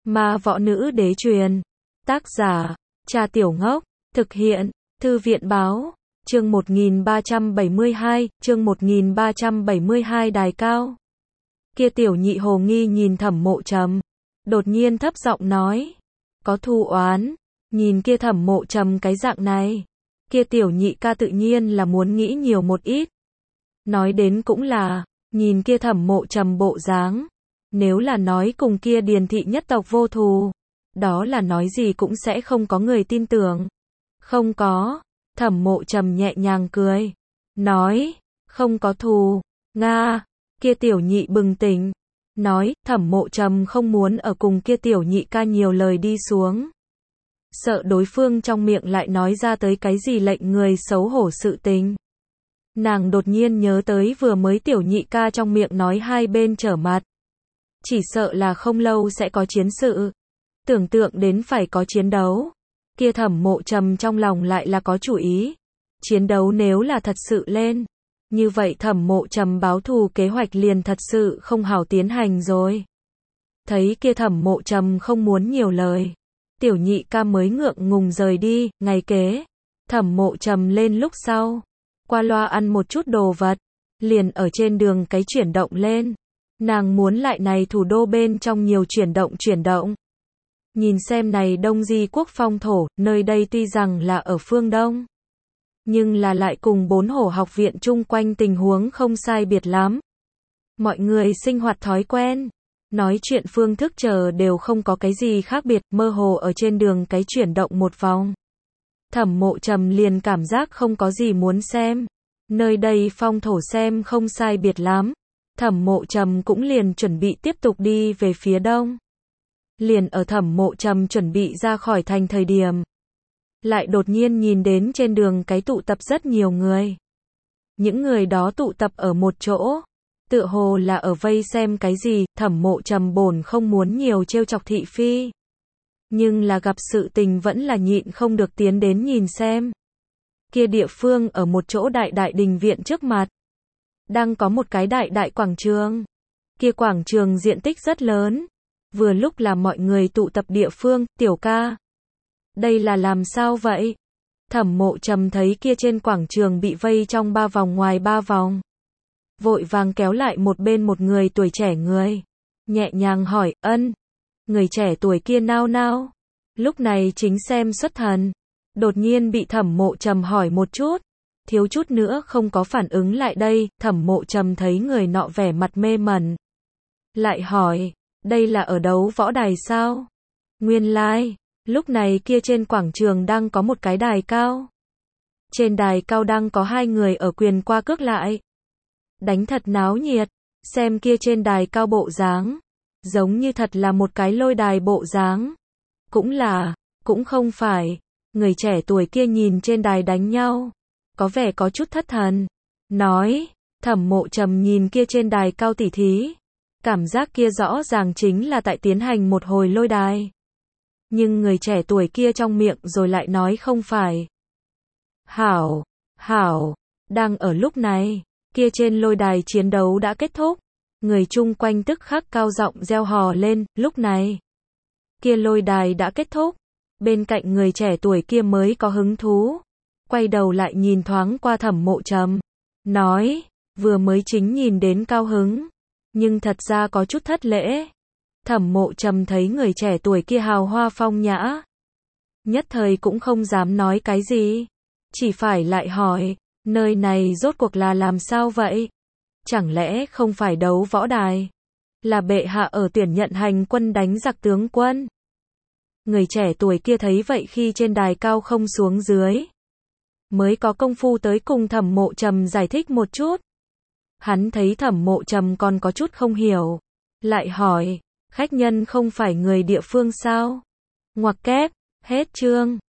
Ma võ nữ đế truyền. Tác giả, Trà Tiểu Ngốc. Thực hiện, Thư viện báo. Chương 1372, chương 1372 đài cao. Kia tiểu nhị hồ nghi nhìn Thẩm Mộ Trầm. Đột nhiên thấp giọng nói. Có thù oán. Nhìn kia Thẩm Mộ Trầm cái dạng này. Kia tiểu nhị ca tự nhiên là muốn nghĩ nhiều một ít. Nói đến cũng là, nhìn kia Thẩm Mộ Trầm bộ dáng. Nếu là nói cùng kia Điền thị nhất tộc vô thù, đó là nói gì cũng sẽ không có người tin tưởng. Không có, Thẩm Mộ Trầm nhẹ nhàng cười, nói, không có thù. Nga, kia tiểu nhị bừng tỉnh, nói, Thẩm Mộ Trầm không muốn ở cùng kia tiểu nhị ca nhiều lời đi xuống. Sợ đối phương trong miệng lại nói ra tới cái gì lệnh người xấu hổ sự tình. Nàng đột nhiên nhớ tới vừa mới tiểu nhị ca trong miệng nói hai bên trở mặt. Chỉ sợ là không lâu sẽ có chiến sự. Tưởng tượng đến phải có chiến đấu. Kia Thẩm Mộ Trầm trong lòng lại là có chủ ý. Chiến đấu nếu là thật sự lên, như vậy Thẩm Mộ Trầm báo thù kế hoạch liền thật sự không hảo tiến hành rồi. Thấy kia Thẩm Mộ Trầm không muốn nhiều lời, tiểu nhị ca mới ngượng ngùng rời đi. Ngày kế, Thẩm Mộ Trầm lên lúc sau, qua loa ăn một chút đồ vật, liền ở trên đường cái chuyển động lên. Nàng muốn lại này thủ đô bên trong nhiều chuyển động. Nhìn xem này Đông Di quốc phong thổ, nơi đây tuy rằng là ở phương Đông, nhưng là lại cùng bốn hổ học viện chung quanh tình huống không sai biệt lắm. Mọi người sinh hoạt thói quen, nói chuyện phương thức chờ đều không có cái gì khác biệt, mơ hồ ở trên đường cái chuyển động một vòng. Thẩm Mộ Trầm liền cảm giác không có gì muốn xem. Nơi đây phong thổ xem không sai biệt lắm. Thẩm Mộ Trầm cũng liền chuẩn bị tiếp tục đi về phía đông. Liền ở Thẩm Mộ Trầm chuẩn bị ra khỏi thành thời điểm, lại đột nhiên nhìn đến trên đường cái tụ tập rất nhiều người. Những người đó tụ tập ở một chỗ, tựa hồ là ở vây xem cái gì. Thẩm Mộ Trầm bổn không muốn nhiều trêu chọc thị phi, nhưng là gặp sự tình vẫn là nhịn không được tiến đến nhìn xem. Kia địa phương ở một chỗ đại đình viện trước mặt, đang có một cái đại quảng trường. Kia quảng trường diện tích rất lớn, vừa lúc là mọi người tụ tập địa phương. Tiểu ca, đây là làm sao vậy? Thẩm Mộ Trầm thấy kia trên quảng trường bị vây trong 3 vòng ngoài 3 vòng, vội vàng kéo lại một bên một người tuổi trẻ người, nhẹ nhàng hỏi. Ân. Người trẻ tuổi kia nao nao, lúc này chính xem xuất thần, đột nhiên bị Thẩm Mộ Trầm hỏi một chút, thiếu chút nữa không có phản ứng lại đây. Thẩm Mộ Trầm thấy người nọ vẻ mặt mê mẩn, lại hỏi, đây là ở đấu võ đài sao? Nguyên lai, lúc này kia trên quảng trường đang có một cái đài cao. Trên đài cao đang có 2 người ở quyền qua cước lại, đánh thật náo nhiệt. Xem kia trên đài cao bộ dáng, giống như thật là một cái lôi đài bộ dáng. Cũng không phải. Người trẻ tuổi kia nhìn trên đài đánh nhau, có vẻ có chút thất thần, nói. Thẩm Mộ Trầm nhìn kia trên đài cao tỉ thí, cảm giác kia rõ ràng chính là tại tiến hành một hồi lôi đài. Nhưng người trẻ tuổi kia trong miệng rồi lại nói không phải. Hảo, đang ở lúc này, kia trên lôi đài chiến đấu đã kết thúc. Người chung quanh tức khắc cao giọng reo hò lên. Lúc này, kia lôi đài đã kết thúc. Bên cạnh người trẻ tuổi kia mới có hứng thú, quay đầu lại nhìn thoáng qua Thẩm Mộ Trầm, nói, vừa mới chính nhìn đến cao hứng, nhưng thật ra có chút thất lễ. Thẩm Mộ Trầm thấy người trẻ tuổi kia hào hoa phong nhã, nhất thời cũng không dám nói cái gì, chỉ phải lại hỏi, nơi này rốt cuộc là làm sao vậy? Chẳng lẽ không phải đấu võ đài? Là bệ hạ ở tuyển nhận hành quân đánh giặc tướng quân? Người trẻ tuổi kia thấy vậy khi trên đài cao không xuống dưới, mới có công phu tới cùng Thẩm Mộ Trầm giải thích một chút. Hắn thấy Thẩm Mộ Trầm còn có chút không hiểu, lại hỏi, khách nhân không phải người địa phương sao? Ngoặc kép, hết chương.